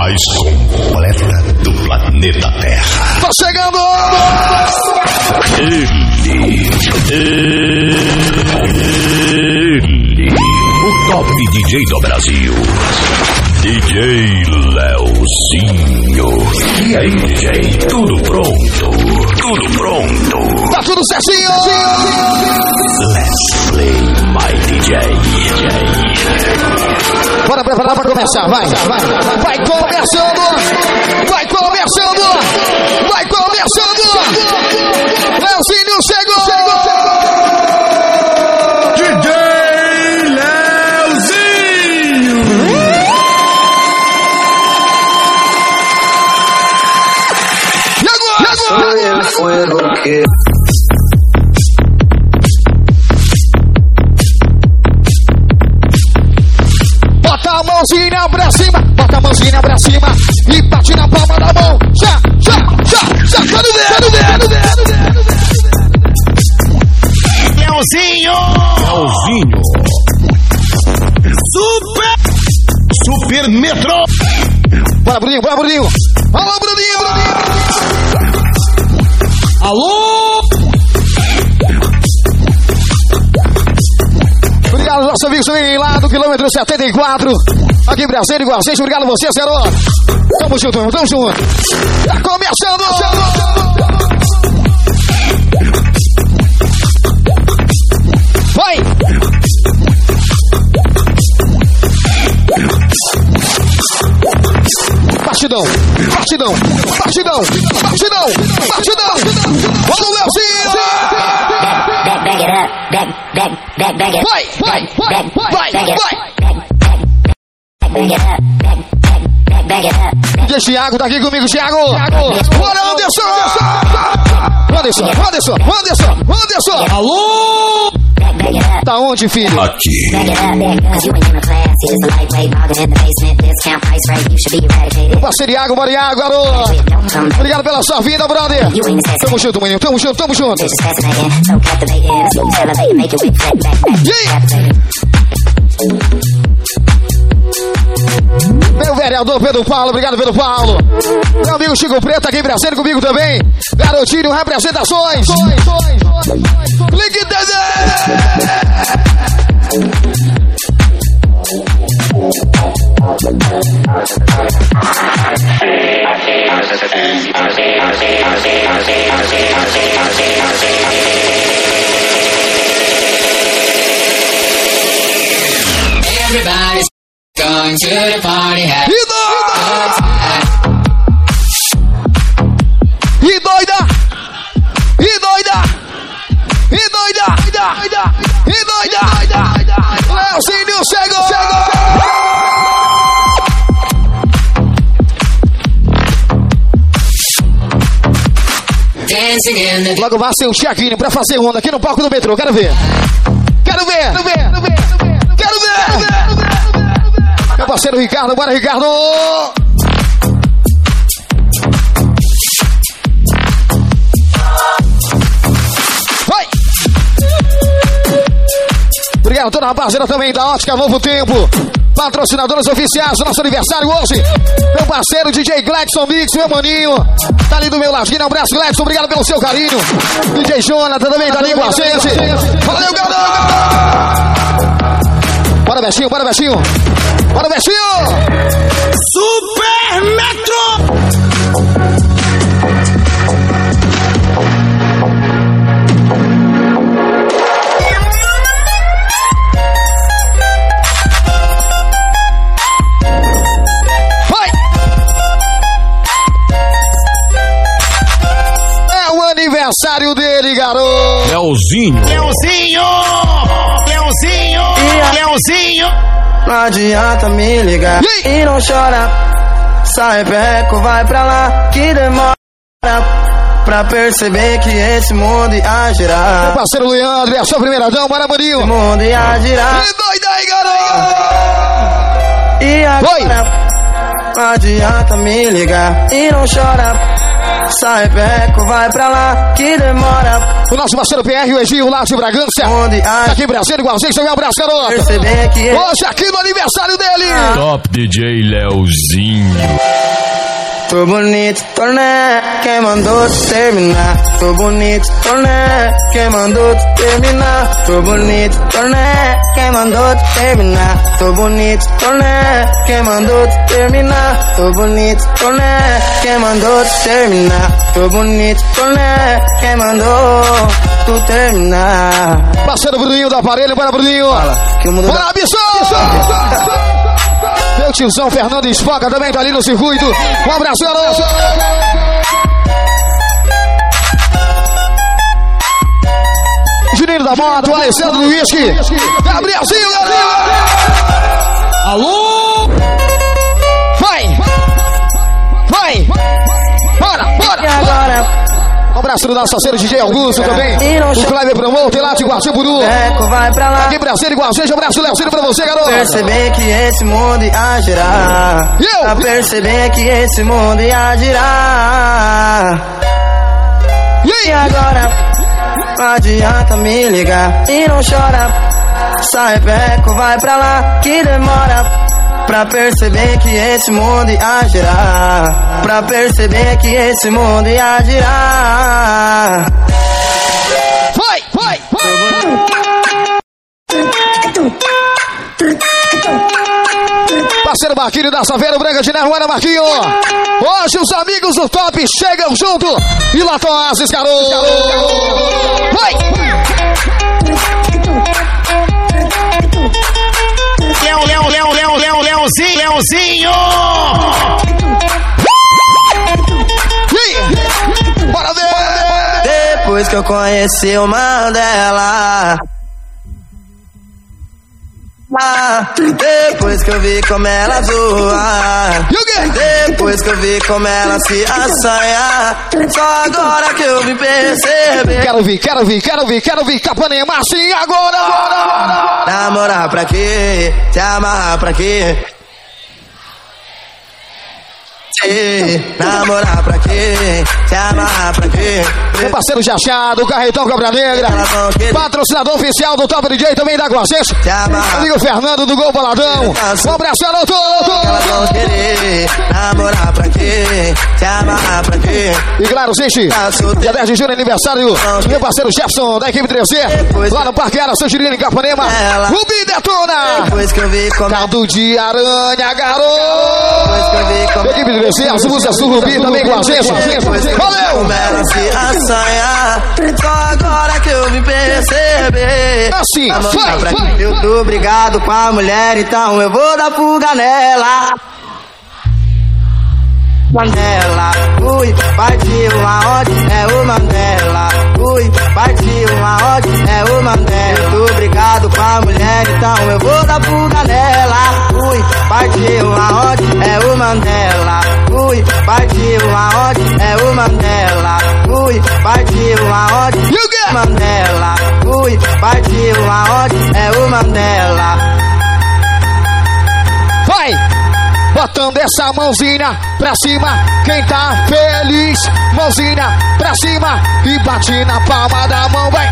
mais completa do planeta Terra. Tá chegando! Ele, o top DJ do Brasil, DJ Leozinho. E aí, DJ, tudo pronto? Tudo pronto? Tá tudo certinho! Let's play my DJ. Bora preparar pra começar, vai começando! Vai começando! Leozinho chegou! DJ Leozinho! E agora? Soy el fuego que... Bota a mãozinha pra cima, bota a mãozinha pra cima e bate na palma da mão. Já, quero ver. Leozinho! Super Metro! Bora, Bruninho. Alô, Bruninho! Alô! Obrigado, nosso amigo Juninho lá do quilômetro 74. Aqui em Brasília, igual a gente. Obrigado a você, Zero. Tamo junto, irmão, tamo junto. Tá começando! Vai! Partidão! Vamos, Leozinho! Back it up, back it up. Vai! Back it up. DJ Thiago tá aqui comigo, Thiago! Bora, Anderson! Alô! Tá onde, filho? Aqui. Meu parceiro Iago, bora Iago, garoto! Obrigado pela sua vida, brother! Tamo junto, maninho, tamo junto! E aí? Meu vereador Pedro Paulo, obrigado Pedro Paulo! Meu amigo Chico Preto aqui em Brasília comigo também! Garotinho, representações! Clique TV! Everybody's going to the party. E doida! Leozinho chegou! Logo vai ser um check-in pra fazer onda aqui no palco do metrô. Quero ver! Meu parceiro Ricardo, bora Ricardo! Vai! Obrigado a toda a rapaziada também da Ótica Novo Tempo. Patrocinadoras oficiais do nosso aniversário hoje. Meu parceiro DJ Gladson Mix, meu maninho. Tá ali do meu ladinho, um abraço Gladson, obrigado pelo seu carinho. DJ Jonathan também tá ali com a gente. Valeu, garoto! Bora, Betinho! Super Metro! Vai! É o aniversário dele, garoto! Leozinho! Não adianta me ligar e não chora. Sai perreco, vai pra lá que demora pra perceber que esse mundo ia girar. Meu parceiro Leandro, é a sua primeira dama, bora, maninho! Esse mundo ia girar. E doida aí, garoto! E agora Não adianta me ligar e não chora. Sai perreco, vai pra lá que demora. O nosso parceiro PR, o Egil, lá de Bragança. Onde Tá aqui em Brasília, igualzinho, um abraço, garoto. perceber que Hoje aqui no aniversário dele. Top DJ Leozinho. tô bonito, tô né? Quem mandou tu terminar? Tô bonito, tô né? Quem mandou tu terminar? Tô bonito, tô né? Quem mandou tu terminar? Tô bonito, tô né? Quem mandou tu terminar? Tô bonito, tô né? Quem mandou tu terminar? Tô bonito, tô né? Quem mandou tu terminar? Parceiro Bruninho do aparelho, bora Bruninho. Que o mundo Bora, bicho! Meu tiozão Fernando Espoca também tá ali no circuito. Um abraço, garoto! Juninho da Moto, Alessandro do Whisky, Gabrielzinho, galera! Alô? Vai! Vai! Bora, bora! E agora? Um abraço do nosso parceiro DJ Augusto também. O Cleber Promoter lá de Guaxupuru. Vai pra lá. Aqui em Brasília, Igualzinho. Um abraço, Leozinho, pra você, garoto. Perceber que esse mundo ia girar. Pra perceber que esse mundo ia girar. E agora? Não adianta me ligar e não chora. Sai perreco, vai pra lá que demora. Pra perceber que esse mundo ia girar. Pra perceber que esse mundo ia girar. Vai, vai, vai. Parceiro Marquinho da Saveira Branca de Neruana, Marquinho. Hoje os amigos do Top chegam junto e lá estão as garoto. Vai! Leozinho! Bora ver! Depois que eu conheci o Mandela. Depois que eu vi como ela zoa. Depois que eu vi como ela se assanha. Só agora que eu vim perceber. Quero vir Capanema assim agora. Namorar pra quê? Se amarrar pra quê? Namorar pra quê? Se amarrar pra quê? Meu parceiro Jachado, Carretão Cobra Negra, patrocinador oficial do Top DJ também da Guaxês. Amigo Fernando do Gol Baladão. Um abraço, garoto! Elas vão querer namorar pra quê? Se amarrar pra quê? E claro, gente, dia 10 de junho, aniversário do meu parceiro Jefferson da equipe 3C, lá no Parque Ara, São Girino, em Capanema. Rubi detona! Depois que eu vi como Caldo de aranha, garoto! Depois que eu vi como Equipe 3C, as músicas do Rubi também com a gente. Valeu! como ela se assanha. Só agora que eu vim perceber. Assim, Namorar pra vai! quê? Eu tô brigado com a mulher, então eu vou dar fuga nela. Mandela, ui, partiu aonde é o Mandela. Ui, partiu aonde é o Mandela. Eu tô brigado com a mulher, então eu vou dar fuga nela. Ui, partiu aonde é o Mandela. Ui, partiu aonde é o Mandela. Ui, partiu aonde é o Mandela. Ui, partiu aonde é o Mandela. Vai! Botando essa mãozinha pra cima, quem tá feliz, mãozinha pra cima e bate na palma da mão, vai!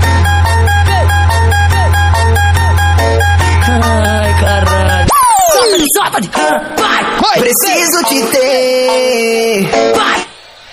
Ai, caralho. Solta, vai! Preciso te ter. Vai!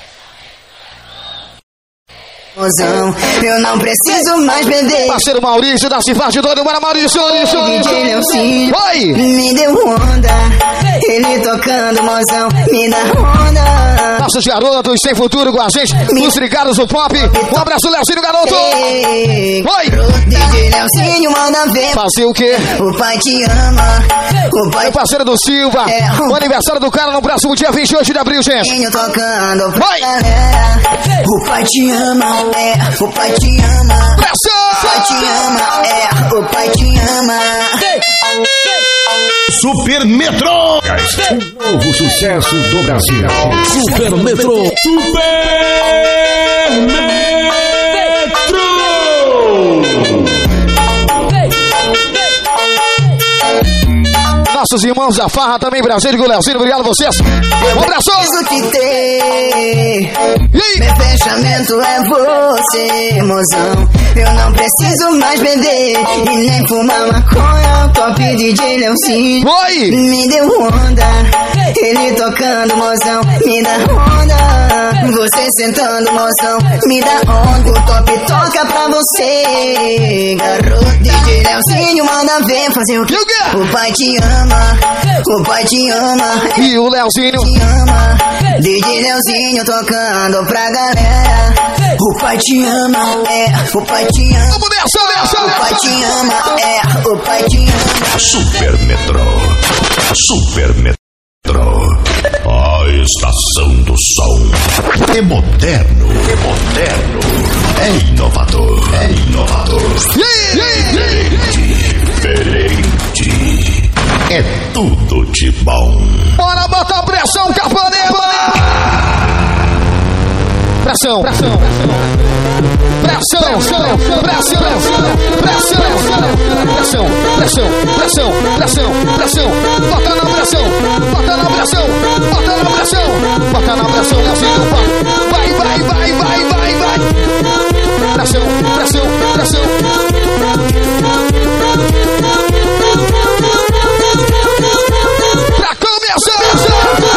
Mozão, eu não preciso mais beber. Parceiro Maurício da Cifarte Doido, bora Maurício! DJ Leozinho Vai! me deu onda. Ele tocando, mozão, me dá onda. Nossos garotos sem futuro com a gente, os ligados do pop. Um abraço, Leozinho, garoto! Vai! DJ Leozinho manda ver. Fazer o quê? O pai te ama. O pai Meu parceiro do Silva, o aniversário do cara no próximo dia 28 de abril, gente. te tocando pra Vai! galera. O pai te ama, o pai te ama. O pai Pressão! te ama, o pai te ama. Super Metro! O novo sucesso do Brasil. Super Metro! Super Metro! nossos irmãos da Farra também, Brasil com o Leozinho, obrigado a vocês. Um abraço! Isso que tem, meu fechamento é você, mozão. Eu não preciso mais beber e nem fumar maconha. Top DJ Leozinho Oi! me deu onda. Ele tocando, mozão, me dá onda. Você sentando, mozão, me dá onda. O top toca pra você, garoto. DJ Leozinho manda ver fazer o que? O pai te ama, o pai te ama. E o Leozinho Te ama, DJ Leozinho tocando pra galera. O pai te ama, o pai te ama. Vamos nessa! O pai te ama, o pai te ama. Super Metro. Super Metro. A estação do som. É moderno. É inovador. Diferente. É tudo de bom. Bora botar pressão, Capanema! Pressão! Bota na pressão, Leozinho, vai. Pressão. Pra começar!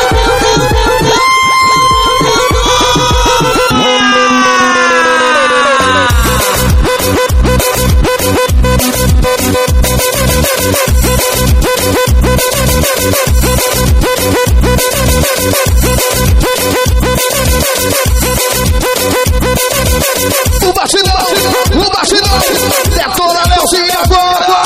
O batidão, detona Leozinho agora!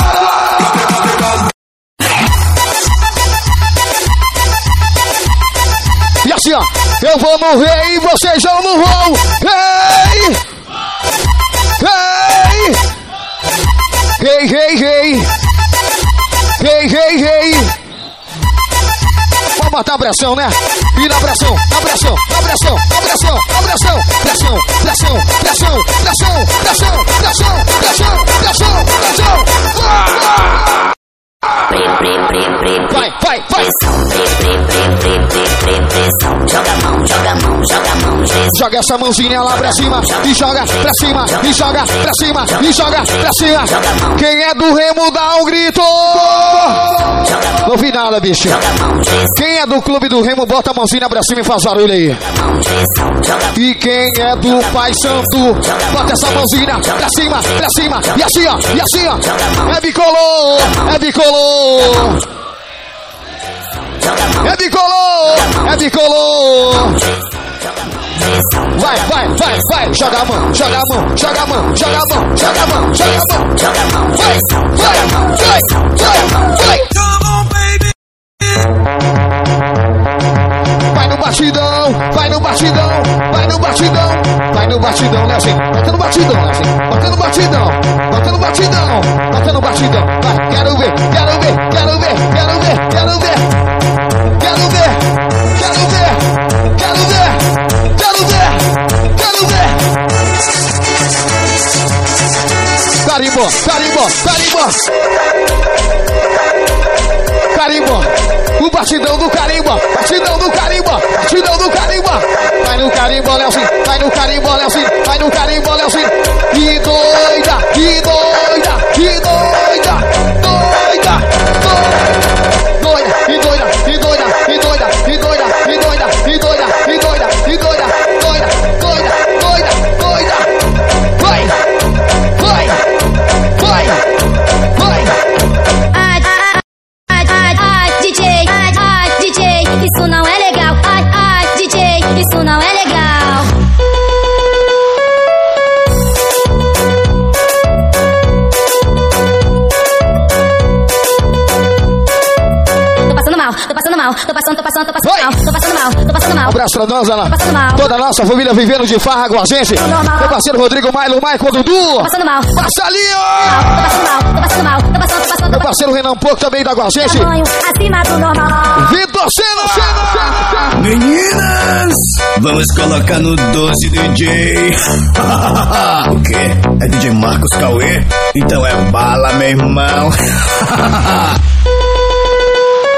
E assim, ó, eu vou morrer e vocês já não vão! Hey! Vamos botar a pressão, né? E na pressão! Vai! Joga essa mãozinha lá pra cima e joga pra cima. Quem é do Remo dá um grito. Não vi nada, bicho. Quem é do clube do Remo bota a mãozinha pra cima e faz barulho aí. E quem é do Pai Santo bota essa mãozinha pra cima. E assim, ó. É bicolor. Vai, joga a mão. Vai no batidão, né, assim? Bota no batidão. Vai, quero ver. Carimbo. O batidão do carimbo. Vai no carimbo, Leozinho. Que doida. DJ, isso não é legal. DJ, isso não é legal. Tô passando mal. Um abraço pra nós, Ana. Toda a nossa família vivendo de farra com a gente. Meu parceiro Rodrigo, Mailo, Michael, Dudu. Tô passando mal. Passa ali, Tô passando mal. Meu parceiro Renan Pouco também tá com a gente. Acima do normal. Vitor Sena. Meninas, vamos colocar no 12 DJ. O quê? É DJ Marcos Cauê? Então é bala, meu irmão.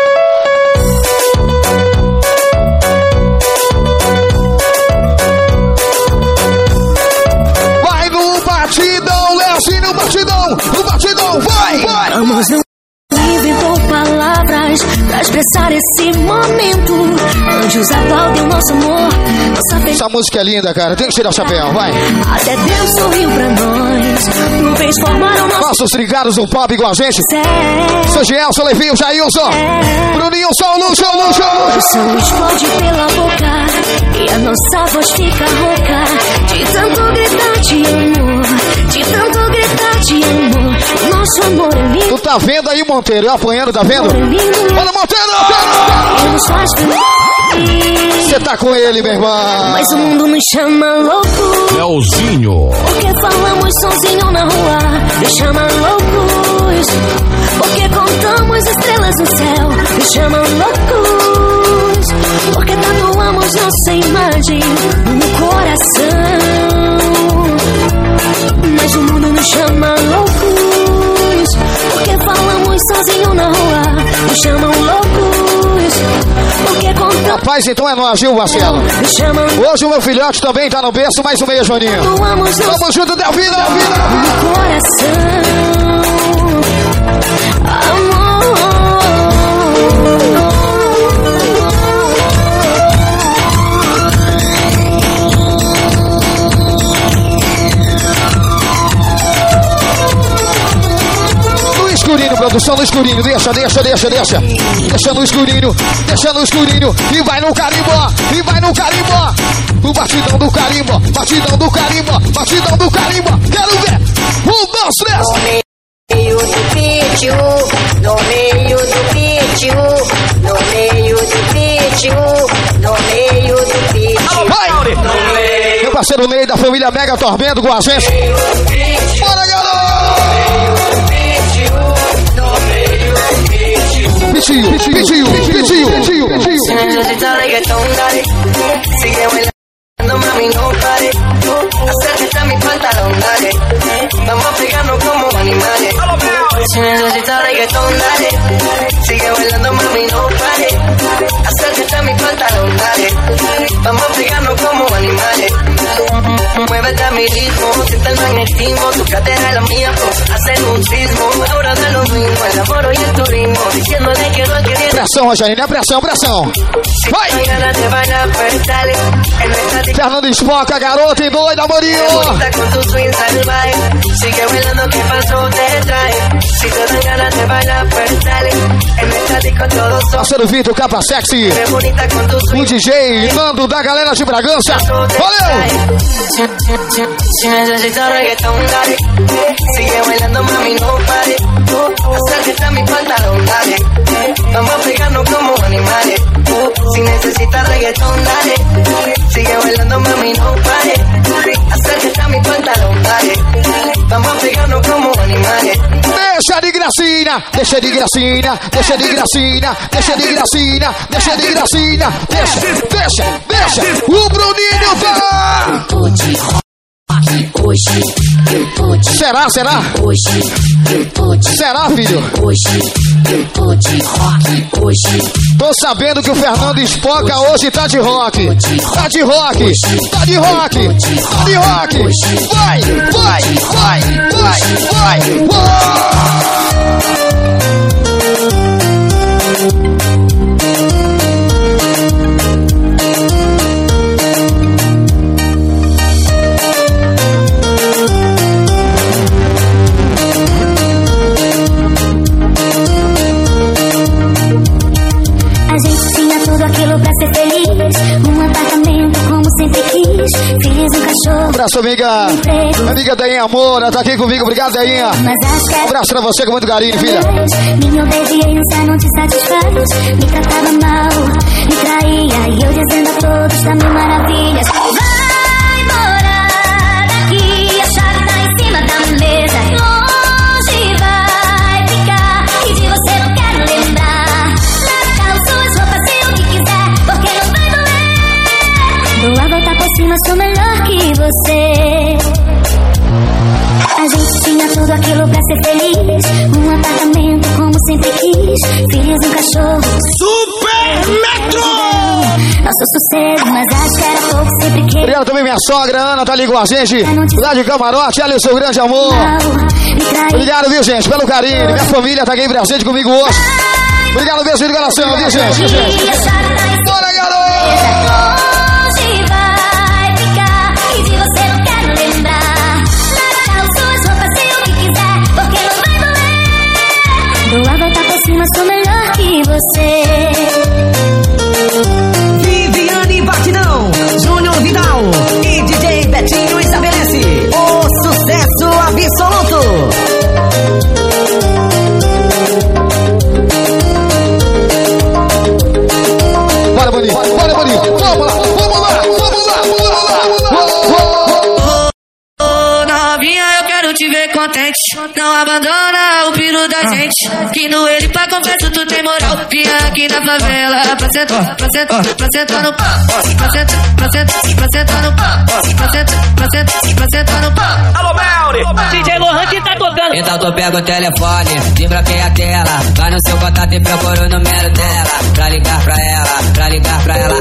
nós, pra expressar esse momento. Anjos aplaudem o nosso amor. Essa música é linda, cara. Tem que tirar o chapéu, vai. Até Deus sorriu pra nós. Nuvens formaram nossos trincados do pop igual a gente. Sou Gelson, Levinho, Jailson. Bruninho, São Lúcio, O som explode pela boca e a nossa voz fica rouca. De tanto gritar de amor, de tanto gritar de amor. Nosso amor é lindo. Tu tá vendo aí, Monteiro? Eu apanhando, tá vendo? Olha, Monteiro! Você tá com ele, meu irmão. Mas o mundo nos chama louco. Leozinho. Porque falamos sozinho na rua. Me chama loucos. Porque contamos estrelas no céu. Me chama loucos. Porque tatuamos nossa imagem no coração. Mas o mundo nos chama loucos. Porque falamos sozinho na rua. Me chamam loucos. Porque contamos. Rapaz, então é nós, viu, Marcelo? Hoje o meu filhote também tá no berço, mais um beijo, Joninho. Vamos junto, Delvino! No coração. Amor. Escurinho, produção no escurinho, deixa no escurinho, e vai no carimbó, o batidão do carimbo, quero ver, 1, 2, 3. No meio do vídeo, no meio do vídeo, no meio do vídeo, no meio do vídeo. Vai! Meu parceiro Ney da família Mega Tormento com a gente. Bora, garoto! Pitinho. Si necesitas reggaetón, dale. Sigue bailando, mami, no pare. Acércate a mi pantalón, dale. Vamos a pegarnos como animales. Si necesitas reggaetón, dale. Sigue bailando, mami, no pare. Acércate a mi pantalón, dale. Vamos a pegarnos como animales. Muévete a mi ritmo, siente el magnetismo. Tu cadera es la mía, pues hacen un sismo. Ahora da lo mismo, el amor y el turismo. Diciéndole que no quiere. Pressão, Rogerina, pressão. Vai! Fernando Espoca, garota e doida, Amorinho. Parceiro Vitor, Capa Sexy. O DJ Nando da galera de Bragança. Valeu! Si necesitas reggaetón, dale. Sigue bailando, mami, no pare. Acércate a mi pantalón, dale. Vamos a pegarnos como animales. Si necesitas reggaetón, dale. Sigue bailando, mami, no pare. Acércate a mi pantalón, dale. Vamos a pegarnos como animales. Deixa de gracinha. O Bruninho tá. Hoje eu tô de Será? Hoje eu tô de Será, filho? Hoje eu tô de rock. Hoje tô sabendo que o Fernando Espoca hoje tá de rock. Tá de rock. Vai. A gente tinha tudo aquilo pra ser feliz. Um apartamento como sempre quis. Fiz um cachorro. Abraço, amiga Dainha Amora, tá aqui comigo, obrigado, Dainha. Abraço pra você com muito carinho, filha. Minha obediência não te satisfaz. Me tratava mal, me traía. E eu dizendo a todos da mil maravilhas. Vai embora daqui, a chave tá em cima da mesa. Longe vai ficar, e de você não quero lembrar. Leva suas roupas, se o que quiser, porque não vai doer. Dou a volta por cima, sou melhor que você. A gente tinha tudo aquilo pra ser feliz. Um apartamento como sempre quis. Fiz um cachorro Super Metro! Nosso sossego, mas acho que era pouco, sempre que. Obrigado também minha sogra, Ana, tá ali com a gente. Lá de Camarote, olha o seu grande amor. Obrigado, viu, gente, pelo carinho. Minha família tá aqui presente comigo hoje. Obrigado, beijo de coração, viu, gente? Bora, garoto! Hoje vai ficar e de você não quero lembrar. Natal, suas roupas, sei o que quiser, porque não vai doer. Dou a volta por cima, sou melhor que você. Viviane Batidão, Júnior Vidal e DJ Betinho estabelece o sucesso absoluto. Bora, Boninho, bora, Boninho. Vamos lá, vamos lá, vamos lá, vamos lá. Ô, novinha, eu quero te ver contente. Não abandona o piro da gente. Que no ele pra confesso tu tem moral. Vinha aqui na favela pra sentar, pra sentar, pra sentar no pau. Pra sentar, pra sentar, pra sentar no pau. Pra sentar, pra sentar, pra sentar no pau. Alô, Melri, DJ Lohan que tá tocando. Então tu pega o telefone, desbloqueia a tela. Vai no seu contato e procura o número dela. Pra ligar pra ela, pra ligar pra ela.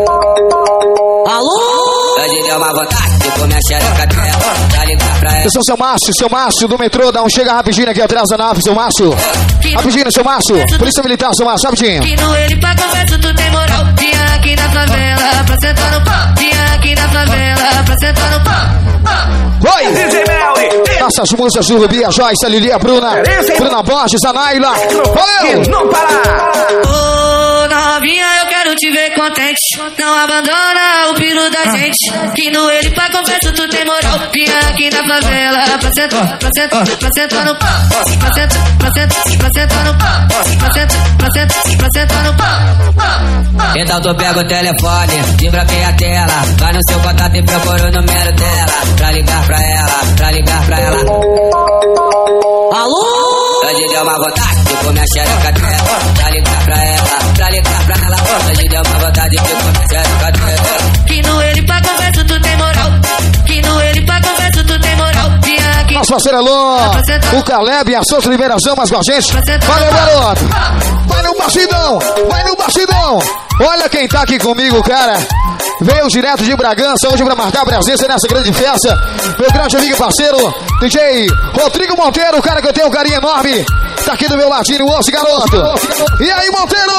Alô? Hoje deu uma vontade de comer a xereca dela. Pra ligar pra ela. Eu sou seu Márcio do metrô, dá um chega rapidinho aqui atrás da nave, seu Márcio. Rapidinho, seu Márcio. Polícia Militar, seu Márcio, rapidinho. Que no ele pra confesso tu tem moral. Vinha aqui na favela pra sentar no pau. Vinha aqui na favela pra sentar no pau. Oi! DJ Melri, Nossas musas do Rubi, a Joyce, a Lili, a Bruna. Bruna Borges, a Naila. Valeu! não parar. Ô, novinha, eu quero te ver contente. Não abandona o piro da gente. Que no ele pra confesso tu tem moral. Vinha aqui na favela pra sentar, pra sentar, pra sentar no pau. Pra sentar, pra sentar, pra sentar no pau. Pra sentar, pra sentar, pra sentar no pau. Então tu pega o telefone, desbloqueia a tela. Vai no seu contato e procura o número dela. Pra ligar pra ela, pra ligar pra ela. Alô? Hoje deu uma vontade de comer a xereca dela. Pra ligar pra ela, pra ligar pra ela. Hoje deu uma vontade de comer a xereca dela. Que no ele pra confesso tu tem moral. Que no ele pra confesso tu tem moral. Vinha aqui. Nosso parceiro Elon, o Caleb e a Souza Oliveira Zamas com a gente. Valeu, garoto! Vai no bastidão! Vai no bastidão! Olha quem tá aqui comigo, cara! Veio direto de Bragança hoje pra marcar a presença nessa grande festa. Meu grande amigo e parceiro, DJ Rodrigo Monteiro, o cara que eu tenho um carinho enorme. Tá aqui do meu ladinho hoje, garoto. E aí, Monteiro?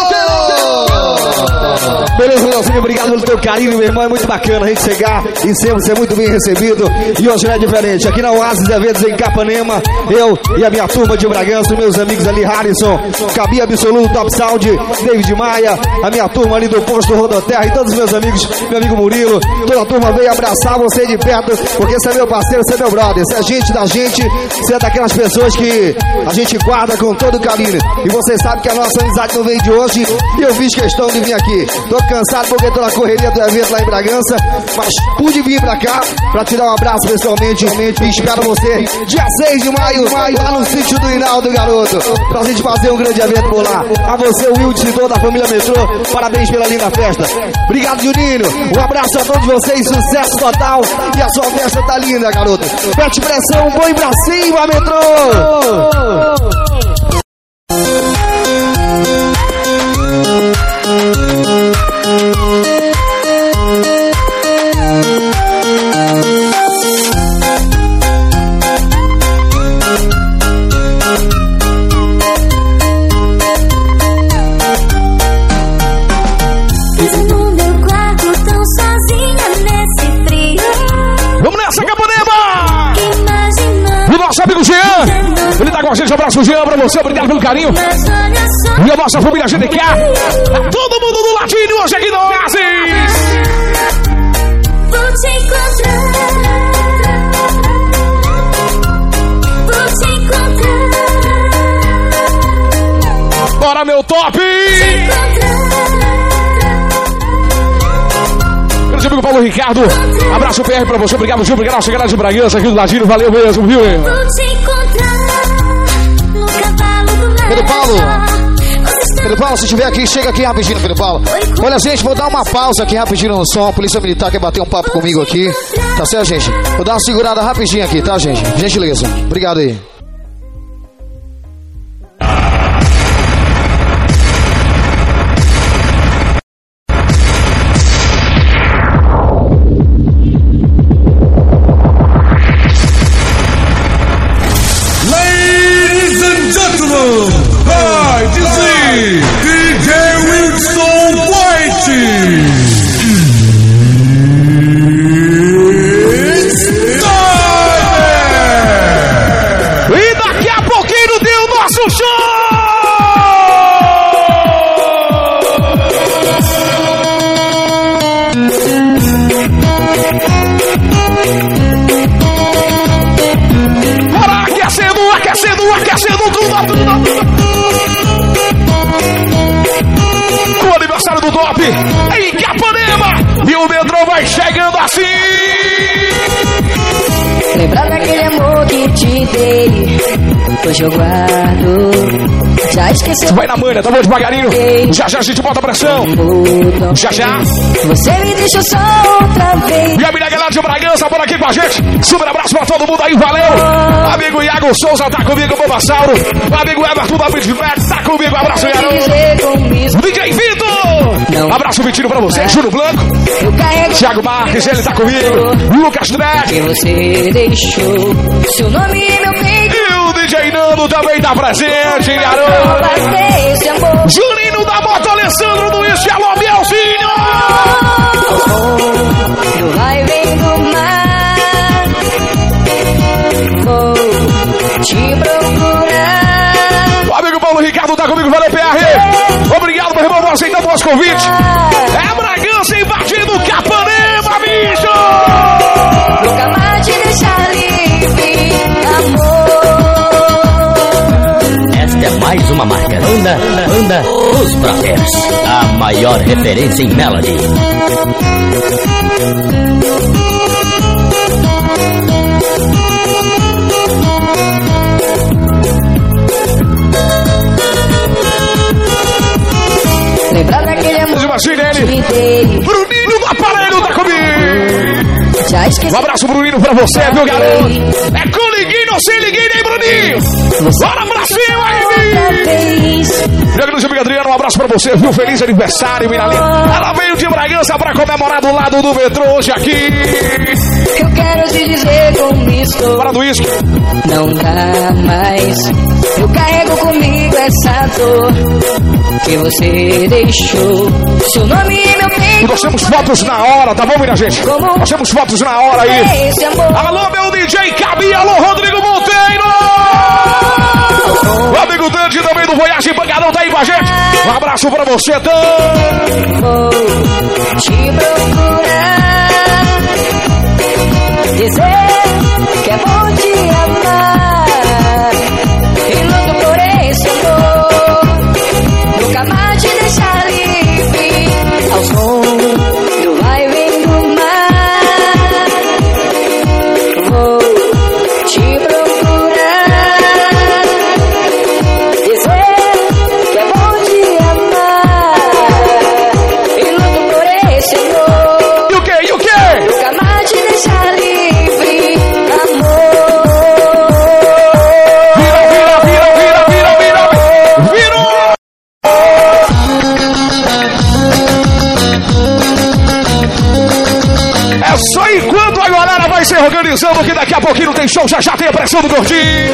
Beleza, Leozinho, obrigado pelo teu carinho, meu irmão. É muito bacana a gente chegar e sempre ser muito bem recebido. E hoje não é diferente. Aqui na Oasis Eventos em Capanema, eu e a minha turma de Bragança, meus amigos ali, Harrison, Cabi Absoluto, Top Sound, David Maia, a minha turma ali do Posto Rodoterra e todos os meus amigos, meu amigo Murilo, toda a turma veio abraçar você de perto, porque você é meu parceiro, você é meu brother, você é gente da gente, você é daquelas pessoas que a gente guarda com todo carinho. E você sabe que a nossa amizade não veio de hoje e eu fiz questão de vir aqui. Tô cansado porque tô na correria do evento lá em Bragança, mas pude vir pra cá pra te dar um abraço pessoalmente e espero você dia 6 de maio lá no sítio do Hinaldo, garoto, pra gente fazer um grande evento por lá. A você, o Wilde e toda a família Metrô, parabéns pela linda festa. Obrigado, Juninho. Um abraço a todos vocês, sucesso total. E a sua festa tá linda, garoto. Mete pressão, põe pra cima, Metrô! Nosso amigo Jean, ele tá com a gente, um abraço Jean pra você, obrigado pelo carinho. E a nossa família GDK, todo mundo do ladinho hoje aqui no Oasis. Vou te encontrar, vou te encontrar. Bora, meu top! Grande amigo Paulo Ricardo, abraço PR pra você, obrigado Gil, obrigado a chegada de Bragança aqui do ladinho, valeu mesmo, viu? Vou te encontrar no cavalo do mar. Pedro Paulo, se estiver aqui, chega aqui rapidinho, Pedro Paulo. Olha, gente, vou dar uma pausa aqui rapidinho no som. A Polícia Militar quer bater um papo comigo aqui. Tá certo, gente? Vou dar uma segurada rapidinho aqui, tá, gente? Gentileza. Obrigado aí. Ladies and gentlemen, by Disney. do top em Capanema. E o metrô vai chegando assim. Lembrar daquele amor que te dei, hoje eu guardo. Já esqueceu. Vai na manha, tá bom devagarinho. Já já a gente bota a pressão. Já já. Você me deixou só outra vez. E a minha galera de Bragança por aqui com a gente. Super abraço pra todo mundo aí, valeu. Amigo Iago Souza tá comigo, Bobassauro. Amigo Everton da Bitback tá comigo, abraço, garoto. DJ Vitor. Abraço, Vitinho, pra você. Júlio Blanco. Thiago Marques, ele tá comigo. Lucas Dredd. Que você deixou seu nome e meu peito. E o DJ Nando também tá presente, garoto. Juninho da Moto, Alessandro Luiz, alô, Bielzinho. Eu vai vem do mar, vou te procurar. O amigo Paulo Ricardo tá comigo, valeu, PR. Obrigado, meu irmão, por aceitar o nosso convite. É Bragança invadindo Capanema, bicho. Nunca mais te deixar livre, amor. Esta é mais uma marca. Banda Os Brothers, a maior referência em melody. Lembrar daquele amor. Imagina ele. Bruninho do aparelho tá comigo. Já esqueci. Um abraço, Bruninho, pra você, viu, garoto? É com liguinho ou sem liguinho, hein, Bruninho? Bora pra cima, aí! Grande amigo Adriano, um abraço pra você, viu? Feliz aniversário, Mirali. Ela veio de Bragança pra comemorar do lado do metrô hoje aqui. Eu quero te dizer como estou. Para do uísque. Não dá mais. Eu carrego comigo essa dor que você deixou. Seu nome e meu peito. Nós temos fotos na hora, tá bom, minha gente? Como? Nós temos fotos na hora aí. Esse amor. Alô, meu DJ Cabi, alô, Rodrigo Monteiro. O amigo Dante também do Voyage Bangarão tá aí com a gente. Um abraço pra você, Dan. Vou te procurar, dizer que é bom te amar. E luto por esse amor, nunca mais te deixar livre. Ao som do vai e vem do mar, vou te procurar, dizer que é bom te amar. E luto por esse amor. E o quê? E o quê? Nunca mais te deixar livre, amor. Virou! É só enquanto a galera vai se organizando que daqui a pouquinho tem show, já tem a pressão do Gordinho.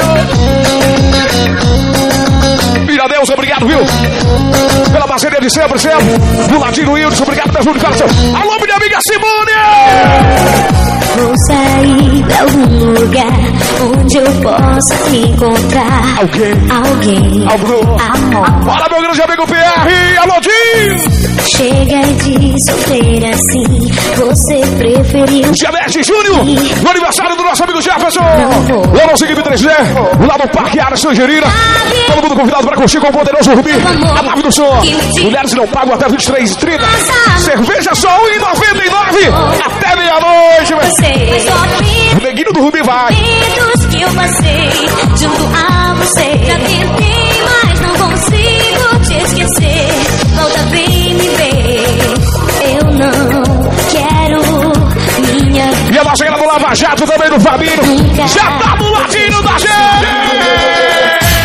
Mira Deus, obrigado, viu? Pela parceria de sempre. Do Ladinho Wilson, obrigado pelo de coração. Alô, minha amiga Simone! Vou sair pra algum lugar onde eu possa encontrar alguém, amor. Bora, meu grande amigo PR, alô, Dinho! Chega de sofrer assim, você preferiu. Janete Júnior, no aniversário do nosso amigo Jefferson. Lá no Seguido 3D, lá no Parque Área Sangerina. Todo mundo convidado para curtir com o poderoso Rubi. A nave do som. Mulheres não pagam até 23h30. Cerveja só R$1,99 até meia-noite, velho. O neguinho do Rubi vai. Que eu passei junto a você. Já tentei, mas não consigo te esquecer. Volta, vem me ver. Eu não quero minha. E a nossa galera do Lava Jato também do Fabinho. Já tá do ladinho da gente.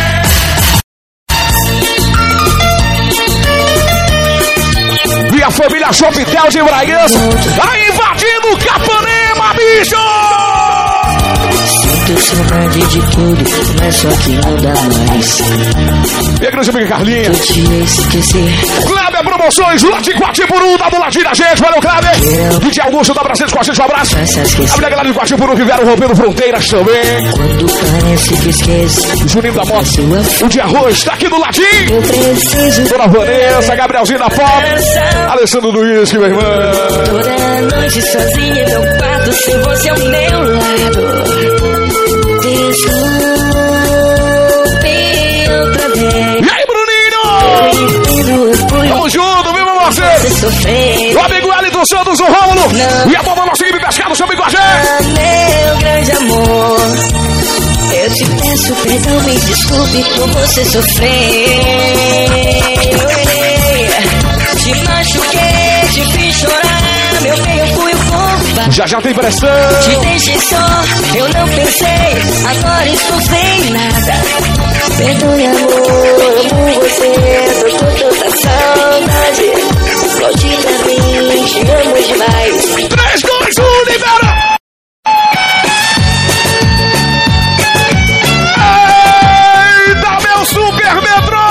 E a família Chopitel de Bragança tá invadindo Capanema, bicho! Sinto saudade de tudo, mas só que não dá mais. E a grande amiga Carlinha. Eu te esquecer. Kleber Promoções, lote 4x1, tá do ladinho da gente, valeu, Kleber. DJ Augusto tá presente com a gente, um abraço. A minha galera de 4x1 que vieram rompendo fronteiras também. Quando parece que esquece. Juninho da Moto, o de arroz, tá aqui do ladinho. Eu preciso. Dona Vanessa, Gabrielzinho da Pop, Alessandro Luiz, meu irmão. Toda noite sozinha em meu quarto, sem você ao meu lado. E aí, Bruninho? Tamo junto, viu, meu parceiro. O amigo Elton Santos, o Rômulo. E a toda a nossa equipe pescado, seu amigo Agé. Meu grande amor, eu te peço perdão, me desculpe por você sofrer. Te machuquei, te fiz chorar, meu bem, eu fui o culpado. Já tem pressão. Te deixei só, eu não pensei, agora estou sem nada. Perdoe, amor, por você, tô com tanta saudade. Volte pra mim, te amo demais. 3, 2, 1, libera! Eita, meu Super Metrô!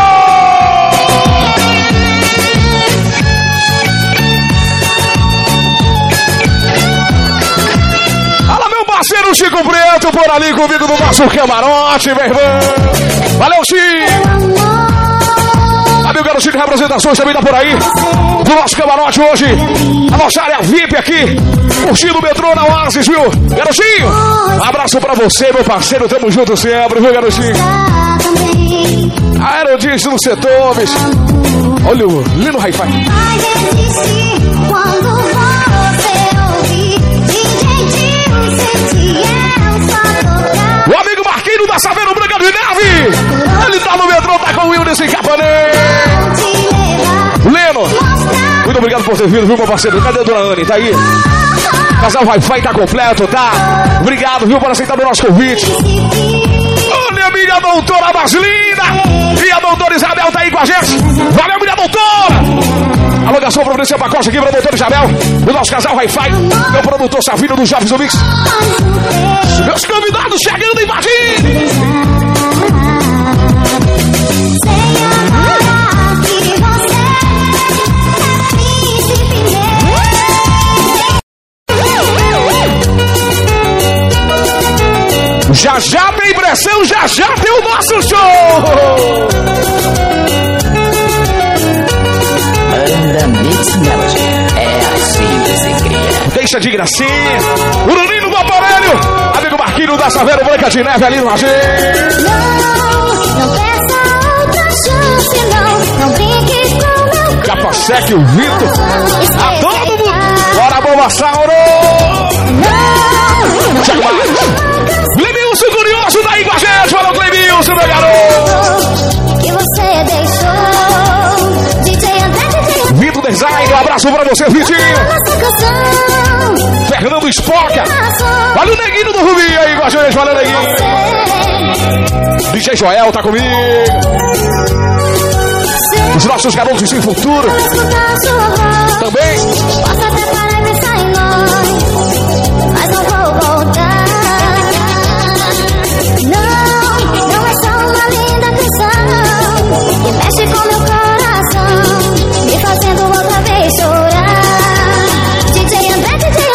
Alô, meu parceiro Chico Preto, por ali comigo no nosso camarote, meu irmão. Valeu, Chico! Amigo Garotinho de representações também tá por aí. Do nosso camarote hoje. A nossa área VIP aqui. Curtindo o metrô na Oasis, viu? Garotinho, um abraço pra você, meu parceiro. Tamo junto sempre, viu, Garotinho? Aerodício no setor, bicho. Olha o lindo hi-fi. O amigo Marquinho da Saveiro Branca de Neve. Ele tá no metrô, tá com o Wildes em Capanema. Leno, muito obrigado por ter vindo, viu, meu parceiro? Cadê a dona Anne? Tá aí? O casal Wi-Fi tá completo, tá? Obrigado, viu, por aceitar o nosso convite. Olha a minha doutora mais linda. E a doutora Isabel tá aí com a gente. Valeu, minha doutora. Alô, garçom, providencia pacote aqui pra doutora Isabel. O nosso casal Wi-Fi. Meu produtor Savino dos Jovens do Mix. Meus convidados chegando, imagine. Já tem pressão, já tem o nosso show! Banda Mix Melody, é assim que se cria. Deixa de gracinha, o Nuninho do Aparelho, amigo Marquinho da Saveiro Branca de Neve ali no Agê. Não peça outra chance, não brinque com meu Capasec, o Vitor, a todo mundo, bora Bombassauro! Tchau, Clemilson Curioso daí com a gente, falou Clemilson, meu garoto! Que você deixou, DJ André. Vitor Design, um abraço pra você, Vitinho! Fernando Espoca, valeu o Neguinho do Rubi aí com a gente, valeu Neguinho! DJ Joel tá comigo! Os nossos garotos sem futuro também! Posso até parar e pensar em nós, mas não vou voltar. Não é só uma linda canção que mexe com meu coração, me fazendo outra vez chorar. DJ André,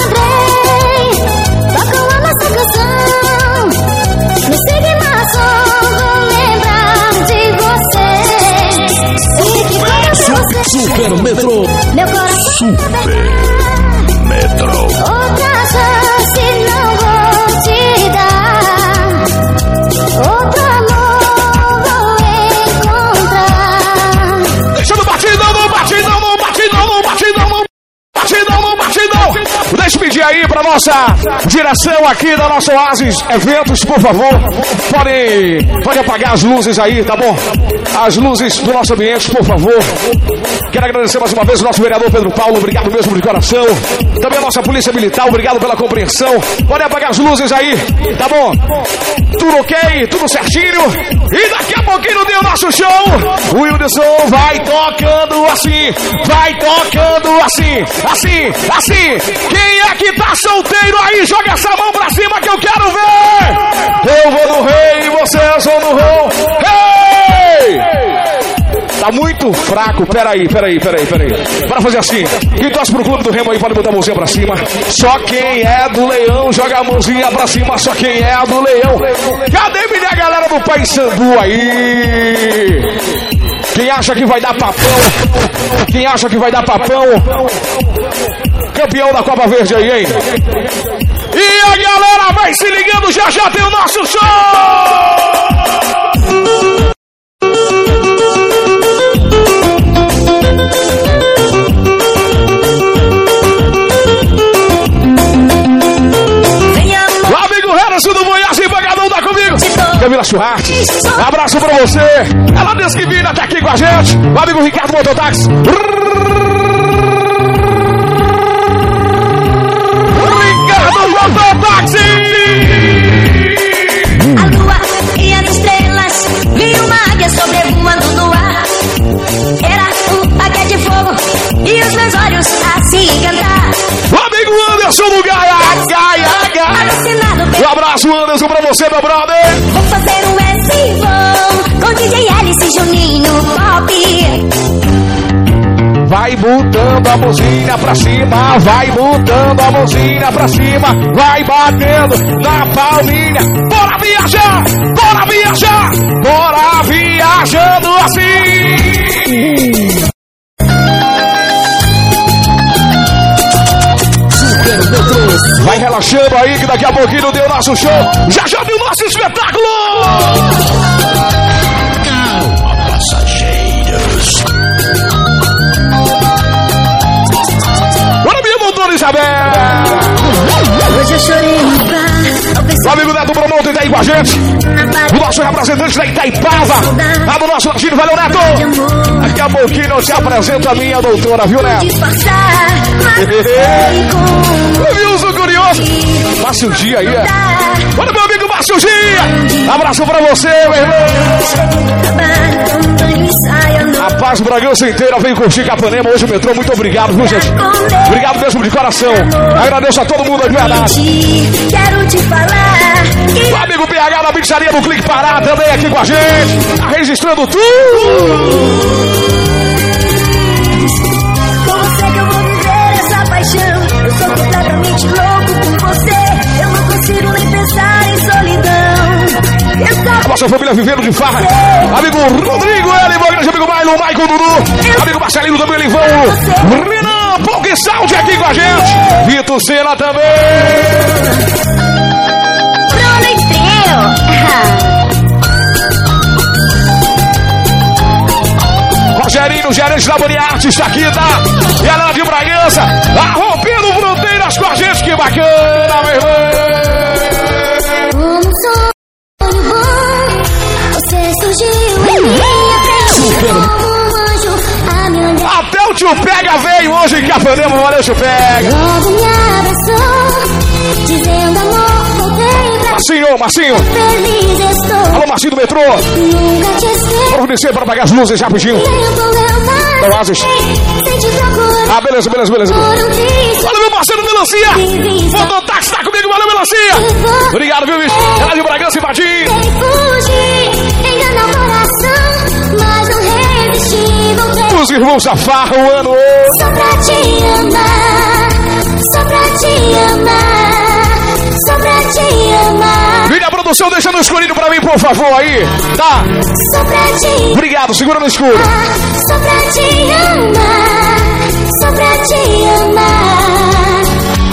tocam a nossa canção. Me siga em março, vou lembrar de você. E que quando eu ver você, Super Metrô. meu coração Super Metrô. outra chance não vou te dar. Outro amor vou encontrar. Deixa no batidão, no batidão, no batidão, no batidão, no batidão, no batidão. Deixa eu pedir aí pra nossa direção aqui da nossa Oasis Eventos, por favor. Pode apagar as luzes aí, tá bom? As luzes do nosso ambiente, por favor. Quero agradecer mais uma vez o nosso vereador Pedro Paulo, obrigado mesmo de coração. Também a nossa polícia militar, obrigado pela compreensão. Pode apagar as luzes aí, tá bom? Tudo ok, tudo certinho. E daqui a pouquinho tem o nosso show. O Wilderson vai tocando assim, assim. Quem é que tá solteiro aí? Joga essa mão pra cima que eu quero ver. Eu vou no rei, vocês vão no rol. Hey! Tá muito fraco, peraí. Bora fazer assim. Quem torce pro clube do Remo aí pode botar a mãozinha pra cima. Só quem é do Leão joga a mãozinha pra cima. Só quem é do Leão. Cadê minha galera do Paysandu aí? Quem acha que vai dar papão? Campeão da Copa Verde aí, hein? E a galera vai se ligando, já tem o nosso show! Lúcio Artes. Um abraço pra você. Ela disse que vinha tá aqui com a gente. O amigo Ricardo Mototáxi. Ricardo Mototáxi! A lua e as estrelas, vi uma águia sobrevoando no ar. Era águia de fogo e os meus olhos assim cantar. O amigo Anderson do Gaia. Um abraço, Anderson, pra você, meu brother. Vou fazer um S-Voo com DJ Alice e Juninho Pop. Vai botando a mãozinha pra cima, vai botando a mãozinha pra cima, vai batendo na palminha. Bora viajar, bora viajar, bora viajando assim. Vai relaxando aí que daqui a pouquinho deu nosso show. Já deu nosso espetáculo. Calma, passageiros. Bora, minha doutora Isabel. Hoje eu chorei no bar. O amigo Neto Promoter tá aí com a gente. O nosso representante da Itaipava. Lá do nosso Latino, valeu, Neto. Daqui a pouquinho eu te apresento a minha doutora, viu, Neto? Wilson Curioso. Passe o dia aí, é. Olha, meu amigo, passe o dia. Abraço pra você, meu irmão. A Paz Bragança inteira vem curtir Capanema hoje o metrô. Muito obrigado, viu, gente? Obrigado mesmo de coração. Agradeço a todo mundo, de verdade. Quero te falar. O amigo PH da pizzaria do Clique Pará também aqui com a gente. Tá registrando tudo. Com você que eu vou viver essa paixão. Eu sou completamente louco por você. Eu não consigo nem pensar em solidão. A nossa família vivendo de farra. Amigo Rodrigo, ele, meu grande amigo Mailo, Michael Dudu. Amigo Marcelino também, Livão. Renan, Pouco e Saúde aqui com a gente. Vitor Sena também. Bruno Estrela. Rogerinho, gerente da Boni Artes, tá aqui, tá? E a Ana de Bragança, rompendo fronteiras com a gente, que bacana, meu irmão! Como um sonho bom, você surgiu em minha frente como um anjo a me olhar. Até o tio Pega veio hoje em Capanema, valeu, tio Pega! Logo me abraçou, dizendo amor, voltei pra Marcinho! feliz estou. Alô, Marcinho do metrô! Nunca te esqueci. Vamos descer para apagar as luzes rapidinho. Não asas. Ah, beleza. Por um triz, Valeu, meu parceiro Melancia! Mototáxi tá comigo, valeu, Melancia! Obrigado, viu, bicho? Ela de Bragança e Patim! tentei fugir, enganar o coração, mas não resisti, voltei. Os irmãos Safarro, o ano! Só pra te amar, só pra te amar, só pra te amar. Vem a produção, deixa no escurinho pra mim, por favor, aí, tá? Só pra te Obrigado, segura no escuro. amar, só pra te amar, só pra te amar.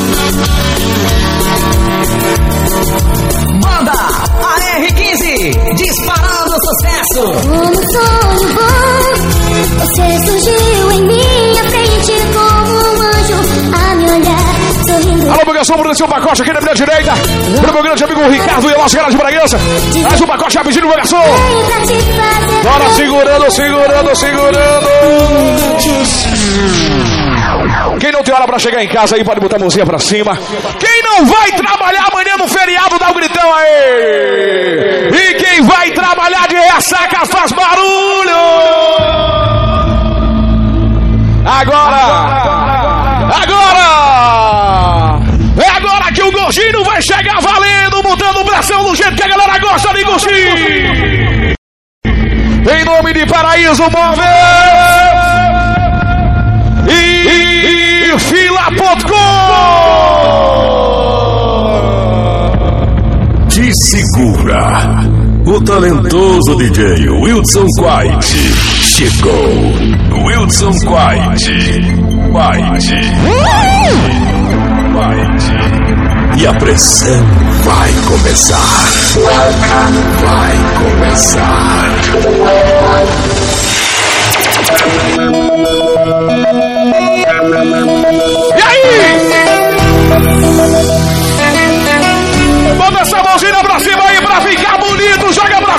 Banda AR15, disparando sucesso. Como um sonho bom, você surgiu em minha frente como um anjo a me olhar, sorrindo. Alô, meu garçom, produção pacote aqui na minha direita. Pro meu grande amigo Ricardo e a nossa galera de Bragança. Mais um pacote rapidinho, meu garçom. Pra te fazer Bora, segurando. Quem não tem hora pra chegar em casa aí, pode botar a mãozinha pra cima. Quem não vai trabalhar amanhã no feriado, dá um gritão aí. E quem vai trabalhar de ressaca, faz barulho. É agora que o gordinho vai chegar valendo, botando pressão do jeito que a galera gosta de curtir. Em nome de Paraíso Móvel e Fila.com. Te segura. O talentoso DJ Wilson White chegou. Wilson White. E a pressão vai começar. E aí? Bota essa mãozinha pra cima aí pra ficar bonito. Joga pra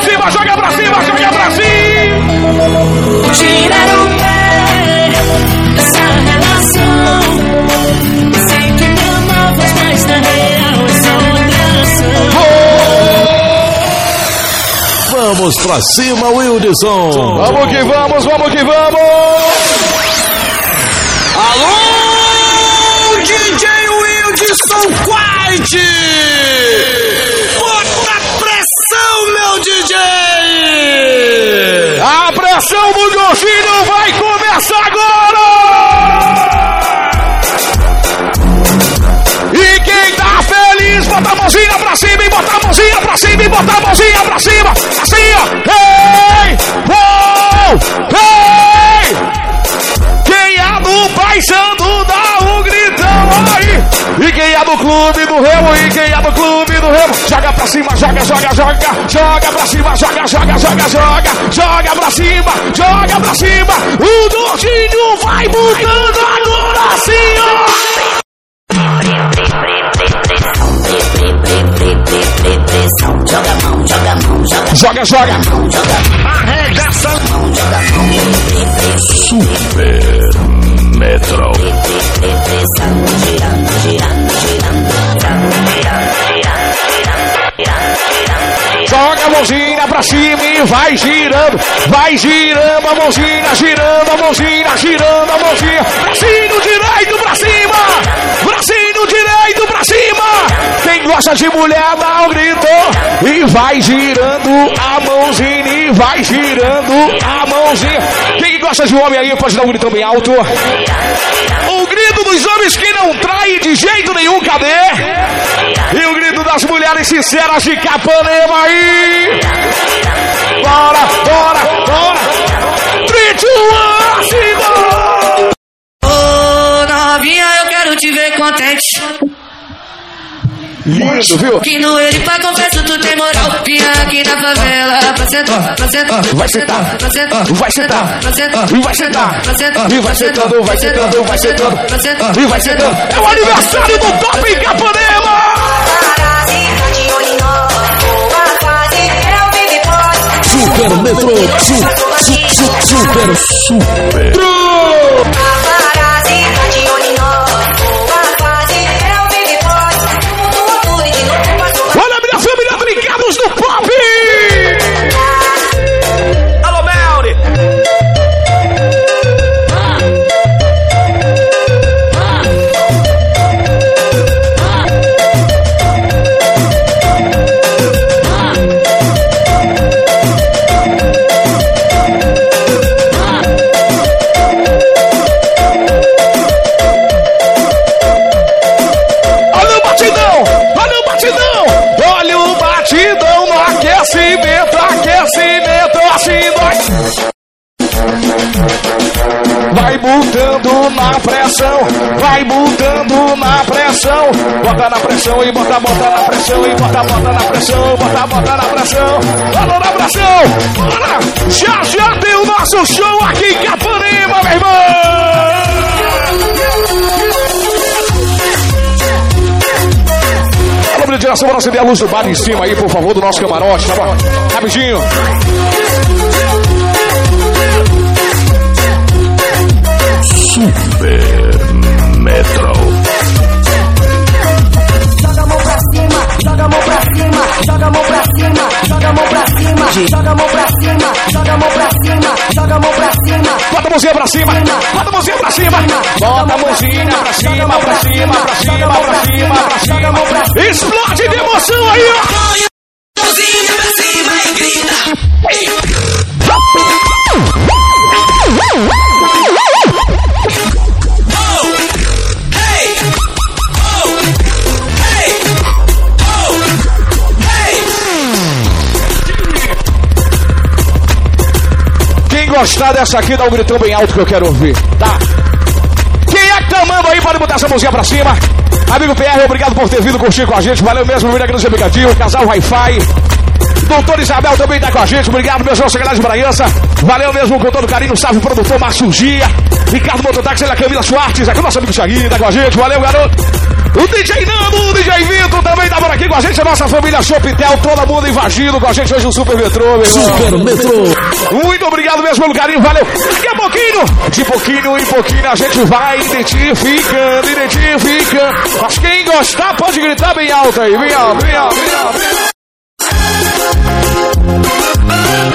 Vamos pra cima, Wildson. Vamos que vamos, vamos que vamos. Alô, DJ Wildson White. Bota pressão, meu DJ. A pressão do gostinho vai começar agora. E quem tá feliz, bota a mãozinha pra cima e bota a mãozinha pra cima e bota a mãozinha pra cima. Assim, ó. Ei! Uou! Ei! Quem é do Paissandu dá um gritão aí. E quem é do clube do Remo, e quem é do clube do Remo, joga pra cima, joga, joga, joga. Joga pra cima, joga, joga, joga, joga. Joga pra cima, joga pra cima. O gordinho vai botando agora assim, ó. Joga a mão, joga a mão, joga. Joga, joga. Arregaça. Super Metro. Joga a mãozinha pra cima e vai girando a mãozinha, girando a mãozinha, girando a mãozinha. Bracinho direito pra cima, bracinho direito pra cima. Quem gosta de mulher dá um grito e vai girando a mãozinha, e vai girando a mãozinha. Quem gosta de homem aí pode dar um grito bem alto. O grito dos homens que não trai de jeito nenhum, cadê? E o grito das mulheres sinceras de Capanema aí. Bora, bora, bora. 3, 2, 1, Ô, novinha, eu quero te ver contente. lindo, viu? Que no ele pra confesso tu tem moral. Vinha aqui na favela pra sentar, pra sentar. Vai sentar, pra sentar, vai sentar, pra sentar, e vai sentar, pra sentar, e vai sentando, vai sentando, vai sentando, pra sentar, e vai sentando. É o aniversário do Top em Capanema! Super Metro. Super. Olha, minha família, brincados do Pop! Alô, Melri. Vai botando na pressão, vai botando na pressão. Bota na pressão e bota na pressão e bota na pressão, bota na pressão. Alô na pressão, bora! Já tem o nosso show aqui em Capanema, meu irmão! Alô, direção, vamos acender a luz do bar em cima aí, por favor, do nosso camarote, tá bom? Rapidinho. Super Metro. Joga a mão pra cima, joga a mão pra cima, joga a mão pra cima, joga a mão pra cima, joga a mão pra cima, joga a mão pra cima, joga a mão pra cima. Bota a mãozinha pra cima, bota a mãozinha pra cima, bota a mãozinha pra cima, pra cima, pra cima, pra cima, pra cima. Explode de emoção aí, ó! Mãozinha pra cima e grita. Quem gostar dessa aqui, dá um gritão bem alto que eu quero ouvir, tá? Quem é que tá amando aí, pode botar essa mãozinha pra cima. Amigo PR, obrigado por ter vindo curtir com a gente. Valeu mesmo, meu grande brigadinho, casal Wi-Fi. Doutor Isabel também tá com a gente. Obrigado, meu João Sagrado de Bragança. Valeu mesmo com todo carinho. Salve, produtor Márcio Gia. Ricardo Mototáxi, a Camila Schwartz. Aqui o nosso amigo Thiaguinho tá com a gente. Valeu, garoto. O DJ Nando, o DJ Vitor também tá por aqui com a gente. A nossa família Chopitel, todo mundo invadindo com a gente hoje no Super Metrô, meu irmão. Super Metrô. Muito obrigado mesmo pelo carinho, valeu. Daqui a pouquinho, de pouquinho em pouquinho, a gente vai identificando. Mas quem gostar pode gritar bem alto aí, bem alto, bem alto, bem alto.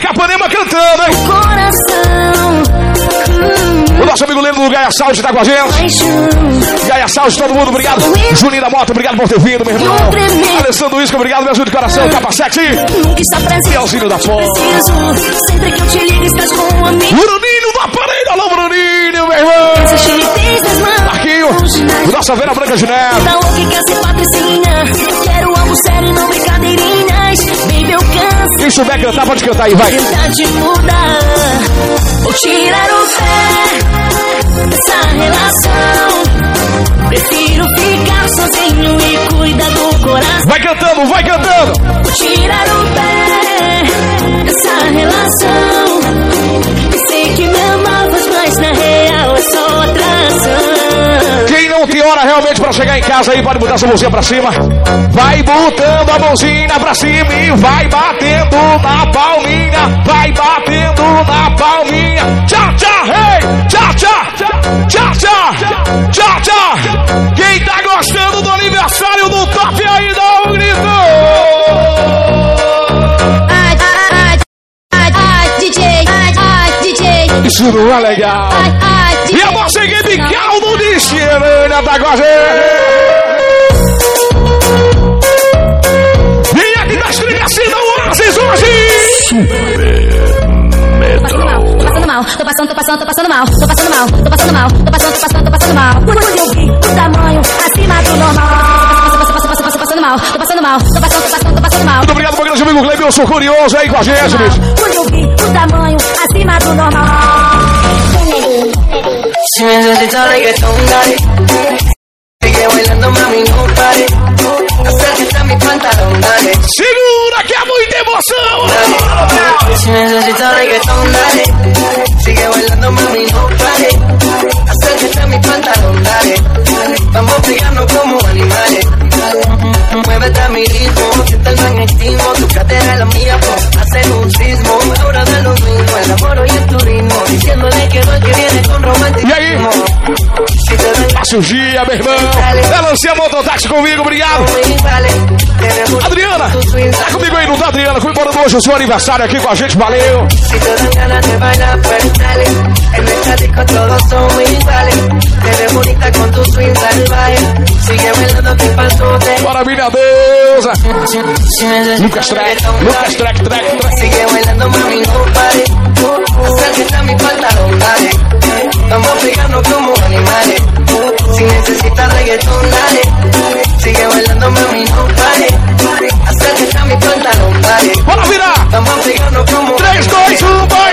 Capanema cantando, hein? Coração. O nosso amigo Leno do Gaia Saúde tá com a gente. Gaia Saúde, todo mundo, obrigado. Juninho da Moto, obrigado por ter vindo, meu irmão. Alessandro Isca, obrigado, me ajuda de coração. Capa sexy. Nunca está presente. Leozinho da Foz. Sempre que eu te ligo, estás com um amigo. Bruninho do aparelho, alô Bruninho, meu irmão. Marquinho, nossa Vera Branca de Neve. Tá louca e quer ser patricinha. Quero algo sério e não brincadeirinhas. Baby, eu canso. Quem souber cantar, pode cantar aí, vai. Tentar te mudar ou tirar o pé dessa relação. Prefiro ficar sozinho e cuidar do coração. Vai cantando, vai cantando. Ou tirar o pé dessa relação. E sei que me amavas, mas na real é só atração. Quem não tem hora realmente pra chegar em casa aí, pode botar essa mãozinha pra cima. Vai botando a mãozinha pra cima e vai batendo na palminha. Vai batendo na palminha. Tchau, tchau, hey! Tchau, tchau! Tchau, tchau! Tchau, tchau! Quem tá gostando do aniversário do Top aí, dá um grito! DJ! Isso não é legal! E a nossa equipe Caldo de Xeranha tá com a gente! E aqui das trilhas se não Oasis hoje! Tô passando mal. Quando eu vi o tamanho acima do normal. Tô passando mal. Muito obrigado, meu grande amigo Cleber, eu sou curioso aí com a gente, bicho. Quando eu vi o tamanho acima do normal. Si necesitas reggaetón, dale. Sigue bailando, mami, no pare. Acércate a mi pantalón, dale. Segura que é muita emoção! Dale. Si necesitas reggaetón, dale. Sigue bailando, mami, no pare. Acércate a mi pantalón, dale. Vamos a pegarnos como animales. Muévete a mi ritmo, siente el magnetismo. Tu cadera es la mía, pues hacer un sismo. Ahora da lo mismo, el amor y el turismo. Diciéndole que no es que viene con romanticismo. E aí? Passe o dia, meu irmão. Ela lancia mototáxi comigo, obrigado. Adriana, tá comigo aí, não tá, Adriana? Comemorando hoje o seu aniversário aqui com a gente, valeu. Si te dan ganas de bailar, pues dale. En esta disco todos somos iguales. Te ves bonita con tu swing salvaje. Sigue bailando que pasó de... Bora, minha deusa. Lucas Trek. Sigue bailando, mami, no pare. Acércate a mi pantalón, dale. Vamos a pegarnos como animales. Si necesitas reggaetón, dale. Sigue bailando, mami, no pare. Acércate a mi pantalón, dale. Bora virar. Vamos a pegarnos como 3, 2, 1, vai.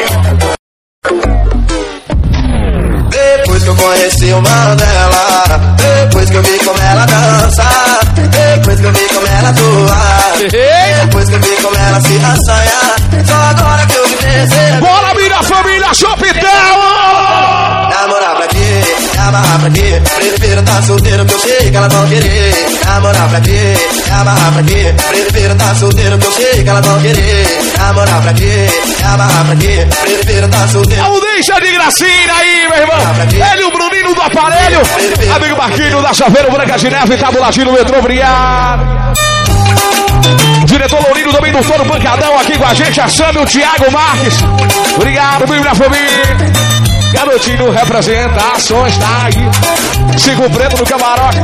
Depois que eu conheci o mano dela, depois que eu vi como ela dança, depois que eu vi como ela atua, depois que eu vi como ela se assanha, só agora que eu me percebo. Bora, minha família, Shopitown! Namorar pra quê? Amarrar pra quê? Prefiro tá solteiro que eu sei que ela não querer. Namorar pra quê? Amarrar pra quê? Prefiro tá solteiro que eu sei que ela não querer. Namorar pra quê? Amarrar pra quê? Prefiro tá solteiro. Não deixa de gracinha aí, meu irmão. Ele, o Bruninho do aparelho. Amigo Marquinho da Chaveiro Branca de Neve, tabuladinho no metrô, obrigado. Diretor Lourinho também do Foro Pancadão aqui com a gente, a Sâmio, o Thiago Marques. Obrigado, minha família. Garotinho representações, tá aí. Chico Preto no camarote.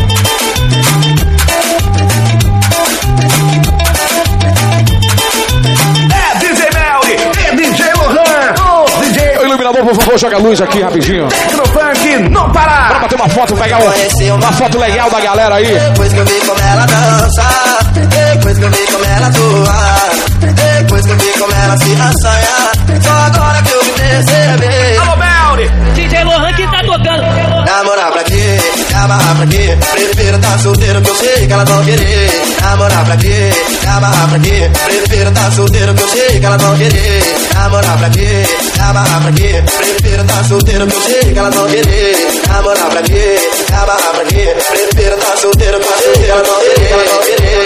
É DJ Melly, é DJ Lohan, o DJ. O iluminador, por favor, joga a luz aqui rapidinho. Tecnofunk, não parar. Bora bater uma foto, pegar uma foto legal da galera aí. Depois que eu vi como ela dança, depois que eu vi como ela atua, depois que eu vi como ela se assanha, só agora que eu me percebi. Alô, Melly. DJ Lohan que tá tocando. Namorar pra quê? Amarrar pra quê? Prefiro tá solteiro que eu sei que ela não querer. Namorar pra quê? Amarrar pra quê? Prefiro tá solteiro que eu sei que ela não querer. Namorar pra quê? Amarrar pra quê? Prefiro tá solteiro que eu sei que ela não querer. Namorar pra quê? Amarrar pra quê? Prefiro tá solteiro que eu sei que ela não querer.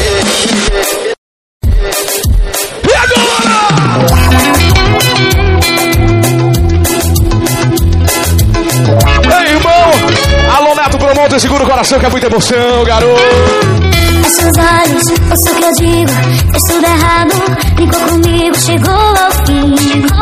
E agora? Ei, irmão! Alô, Neto Promotor, segura o coração que é muita emoção, garoto! nos seus olhos, ouço o que eu digo. Fez tudo errado, brincou comigo, chegou ao fim.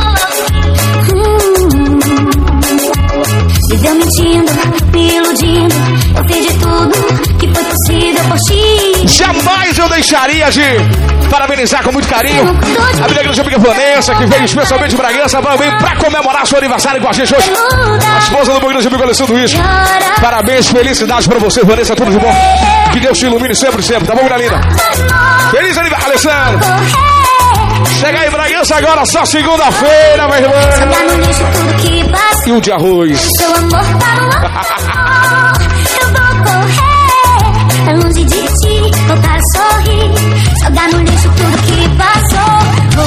Viveu mentindo, me iludindo. Eu fiz de tudo que foi possível por ti. Jamais eu deixaria de parabenizar com muito carinho a minha grande amiga Vanessa, que veio especialmente de Bragança pra comemorar seu aniversário com a gente hoje. A esposa do meu grande amigo Alessandro Luiz. Parabéns, felicidades pra você, Vanessa, tudo de bom. Que Deus te ilumine sempre, sempre, tá bom, minha linda? Feliz aniversário, Alessandro. Chega aí, Bragança, agora só segunda-feira, meu irmão. E um de arroz. Seu amor para o amor. Eu vou correr pra longe de ti, voltar a sorrir, jogar no lixo tudo que passou.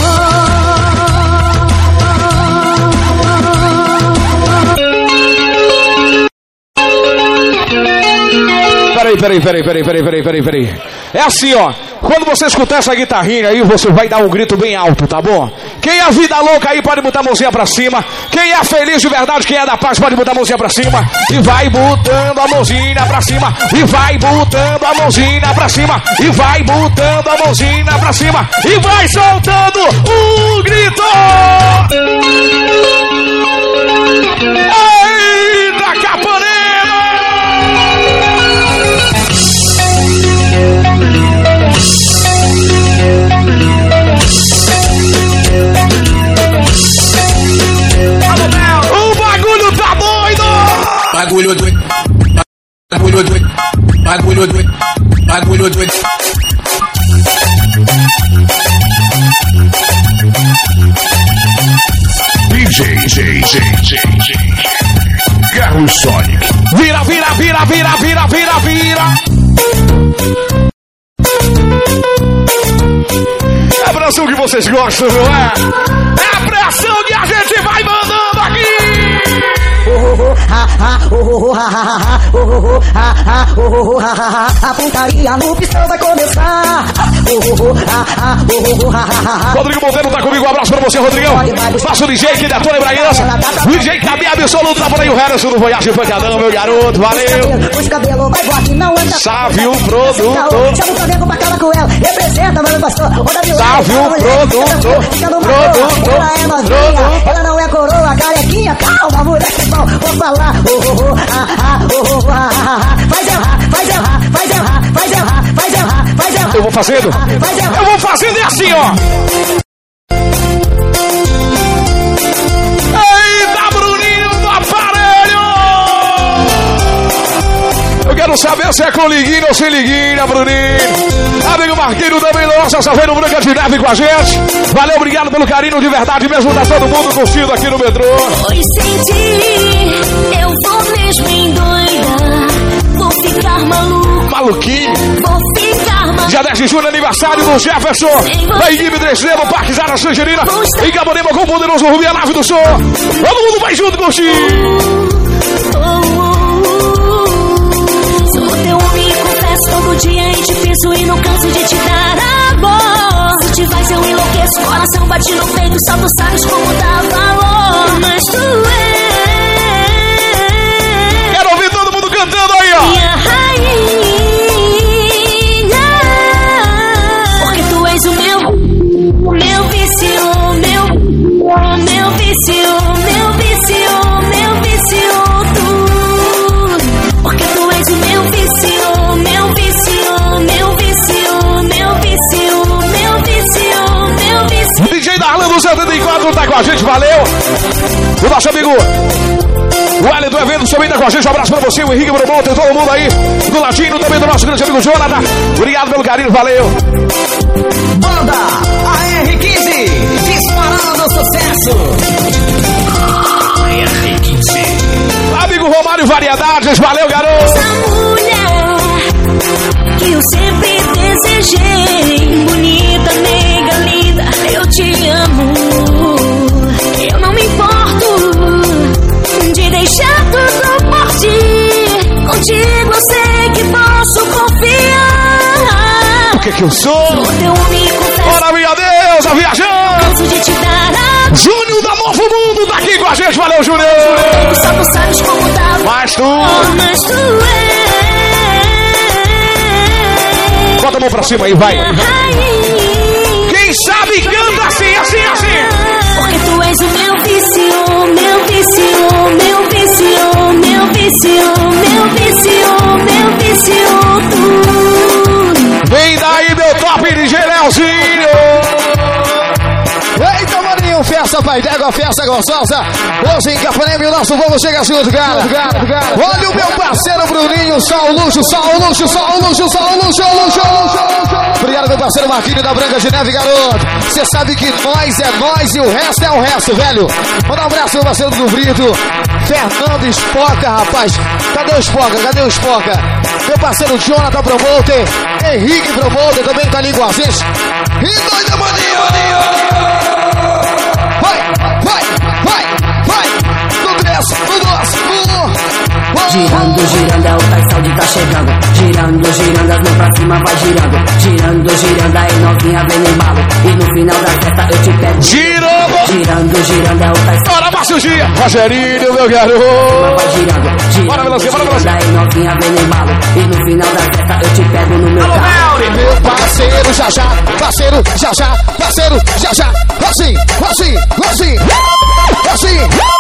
Peraí. É assim, ó. Quando você escutar essa guitarrinha aí, você vai dar um grito bem alto, tá bom? Quem é vida louca aí pode botar a mãozinha pra cima. Quem é feliz de verdade, quem é da paz, pode botar a mãozinha pra cima. E vai botando a mãozinha pra cima. E vai botando a mãozinha pra cima. E vai botando a mãozinha pra cima. E vai soltando o grito. Eita, Capanema! O bagulho tá doido! Bagulho doido. Bagulho doido. Bagulho doido. Bagulho doido. DJ Carlos Sonic. Vira. É a pressão que vocês gostam, não é? É a pressão que a gente vai mandando aqui! A pontaria no pistão vai começar. Rodrigo Monteiro tá comigo, um abraço pra você, Rodrigão. Faça o DJ que detona em Bragança. O DJ Cabe absoluto, tá por aí o Harrison do Voyage Pancadão, meu garoto, valeu. Os cabelos vai voar que não anda. Salve o produtor. Chama o Flamengo pra acabar com ela. Representa, mano, pastor. Salve o produtor. Ela é novinha, ela não é coroa, carequinha. Calma, moleque bom, vou falar. Faz errar. Eu vou fazendo é assim, ó. Eita, Bruninho do aparelho! Eu quero saber se é com liguinho ou sem liguinha, Bruninho. Amigo Marquinho também, nossa, Saveiro Branca de Neve com a gente. Valeu, obrigado pelo carinho de verdade mesmo, tá todo mundo curtindo aqui no metrô. Pois senti, eu vou mesmo endoidar. Vou ficar maluquinho. Vou ficar maluquinho. Dia 10 de julho, aniversário do Jefferson. Da equipe 3D, no Parque Zara Sangerina. Em Capanema com o poderoso Rubi, a nave do som. Todo mundo vai junto curtir. Sou teu homem e confesso todo dia é difícil e não canso de te dar amor. Se te vais eu enlouqueço, coração bate no peito, só tu sabes como dá valor. Mas tu Quero ouvir todo mundo cantando aí, ó. minha rainha, porque tu és o meu vício, meu vício, tu. Porque tu és o meu vício, meu vício. DJ Darlan do 74 tá com a gente, valeu. O nosso amigo o L do evento também tá com a gente, um abraço pra você, o Henrique Brumon, tem todo mundo aí. Do Latino, também do nosso grande amigo Jonathan. Obrigado pelo carinho, valeu. Banda AR15, disparando sucesso. Amigo Romário Variedades, valeu, garoto. Essa mulher que eu sempre desejei, bonita, nega, linda, eu te amo. Eu não me importo de deixar tudo por ti. Contigo eu sei que posso confiar. O que eu sou? Sou teu homem, confesso. Ora, minha deusa, viajando. Canso de te dar Júnior da Novo Mundo tá aqui com a gente, valeu, Júnior. só tu sabes como dá. Mas tu Mas tu mão pra cima aí, vai. Quem sabe canta assim, assim, assim. Porque tu és o meu vício, meu vício, meu vício, meu vício, meu vício, meu vício, tu. Vem daí, meu top DJ Leozinho. Eita, maninho, festa, pai d'égua, festa gostosa. Hoje em Capanema, o nosso povo chega junto, cara. Olha o meu parceiro Bruninho, só o luxo, só o luxo, só o luxo, só o luxo, luxo. Obrigado, meu parceiro Marquinhos da Branca de Neve, garoto. Você sabe que nós é nós e o resto é o resto, velho. Manda um abraço, meu parceiro do Brito. Fernando Espoca, rapaz. Cadê o Espoca? Cadê o Espoca? Meu parceiro Jonathan Promoter. Henrique Promoter também tá ali com a gente. E doida, maninho, maninho. Vai, vai, vai, vai. No 3, no 2, no 1. Girando, girando, é o Taissaldi tá chegando. Girando, girando, as mãos pra cima vai girando. Girando, girando, aí novinha vem no embalo. E no final da festa eu te pego. Girando, girando, girando, é o Taissaldi. Bora, Márcio Gia, Rogerinho, meu garoto. Vai girando, girando, bora, Velozinho, bora, girando, aí novinha vem no embalo. E no final da festa eu te pego no meu carro. Meu parceiro, já já, parceiro, já já, parceiro, já já. Assim, assim, assim, assim.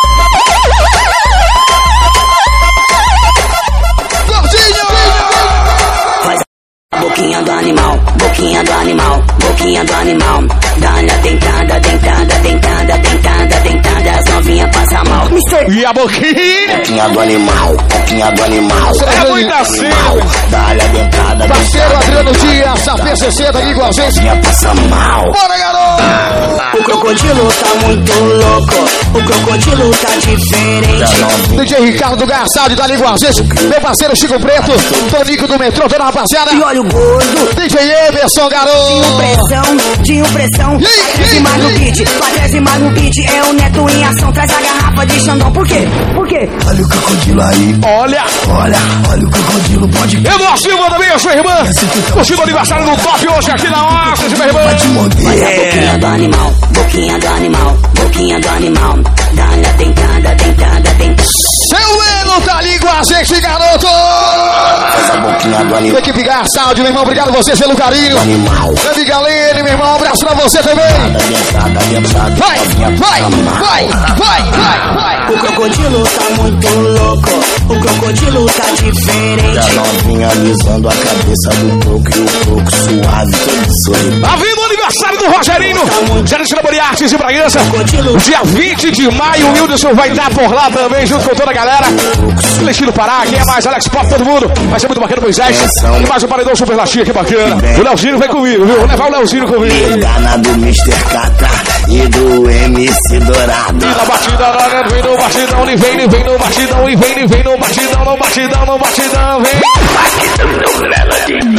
Boquinha do animal, boquinha do animal, boquinha do animal. Dá-lhe dentada, dentada, dentada, dentada, dentada. As novinhas passam mal. E a boquinha? Boquinha do animal, boquinha do animal. É muito assim. Dá-lhe a dentada. Parceiro Adriano Dias, a PCC tá aqui com a gente. Novinha passa mal. Bora, garoto! O crocodilo tá muito louco, o crocodilo tá diferente. DJ Ricardo do Garçaldi tá ali com a gente. Meu parceiro Chico Preto, Tonico do Metrô, toda a rapaziada. E olha o gordo, DJ Emerson, garoto. Tinha pressão, e mais no beat, Patrese mais no beat. É o Neto em ação, traz a garrafa de Xandão. Por quê? Por quê? Olha o crocodilo aí. Olha, olha o crocodilo, pode ver. Eduardo Silva também, a sua irmã. Curtindo o aniversário do top hoje aqui na Oasis, minha irmã. Olha a boquinha do animal, boquinha do animal, boquinha do animal. Dá-lhe a dentada, dentada, dentada. Seu Leno tá ali com a gente, garoto. Essa boquinha do animal. Equipe Garçaldi, meu irmão, obrigado a vocês pelo carinho. Animal. Gabi Galene, meu irmão, um abraço pra você também. Vai, vai, vai, vai, vai. O crocodilo tá muito louco, o crocodilo tá diferente. A novinha alisando a cabeça do coco e o coco suave, todo sorrindo. Tá vindo o aniversário do Rogerinho, Gerente de Artes de Bragança. Dia 20 de maio, o Wildson vai estar por lá também, junto com toda a galera. Celestino Pará, quem é mais? Alex Pop, todo mundo. Vai ser muito bacana, Moisés. E mais um paredão super laxinha, que bacana. O Leozinho vem comigo, viu? Vou levar o Leozinho comigo. Engana do Mr. Catra e do MC Dourado. E na batida, vem no batidão, e vem no batidão, e vem no batidão, no batidão, no batidão, vem. Batidão Melody.